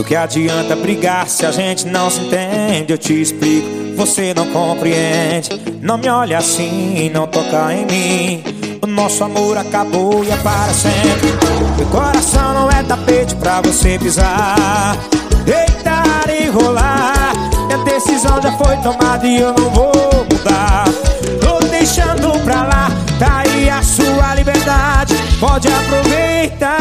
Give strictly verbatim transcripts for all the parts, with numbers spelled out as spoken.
que adianta brigar se a gente não se entende? Eu te explico, você não compreende. Não me olha assim, não toca em mim. O nosso amor acabou e é para sempre. Meu coração não é tapete pra você pisar, deitar e rolar. Minha decisão já foi tomada e eu não vou mudar. Tô deixando pra lá, tá aí a sua liberdade, pode aproveitar.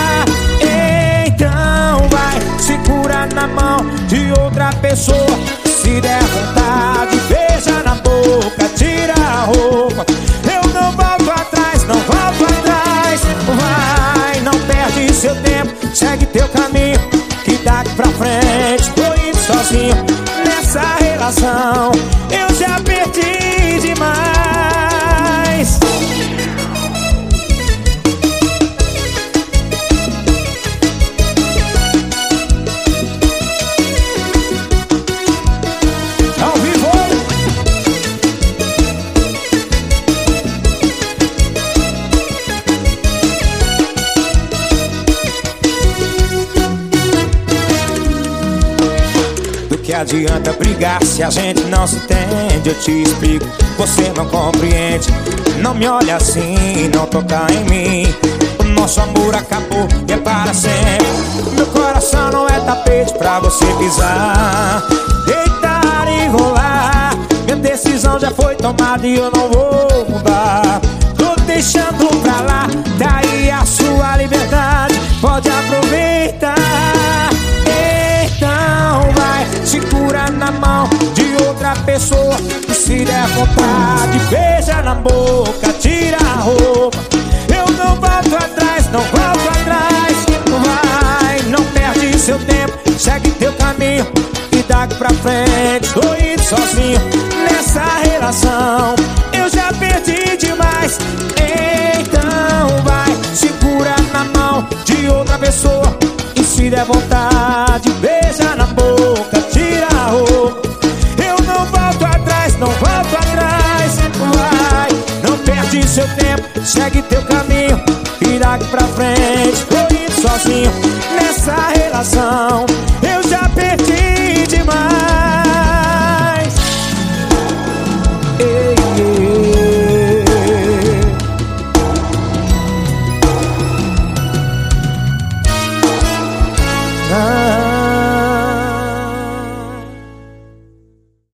Então vai, segura na mão de outra pessoa. Se der vontade, beija na boca, tira a roupa. Eu não volto atrás, não volto atrás. Vai, não perde seu tempo, segue teu caminho, que daqui pra frente tô indo sozinho. Nessa relação eu já perdi demais. Ao vivo. Do que adianta brigar se a gente não se entende? Eu te explico, você não compreende. Não me olha assim, não toca em mim. O nosso amor acabou e é para sempre. Meu coração não é tapete pra você pisar, deitar e rolar. Minha decisão já foi tomada e eu não vou mudar. Tô deixando pra lá, daí a sua liberdade, pode aproveitar. Então vai, segura na mão de outra pessoa. E se der vontade, beija na boca, tira a roupa. Eu não volto atrás, não volto atrás. Vai, não perde seu tempo, segue teu caminho, e daqui pra frente tô indo sozinho. Nessa relação eu já perdi demais. Então vai, segura na mão de outra pessoa. E se der vontade, beija na boca, tira a roupa. Eu não volto atrás, não volto atrás. Vai, não perde seu tempo, segue teu caminho, e daqui pra frente tô indo sozinho. Nessa relação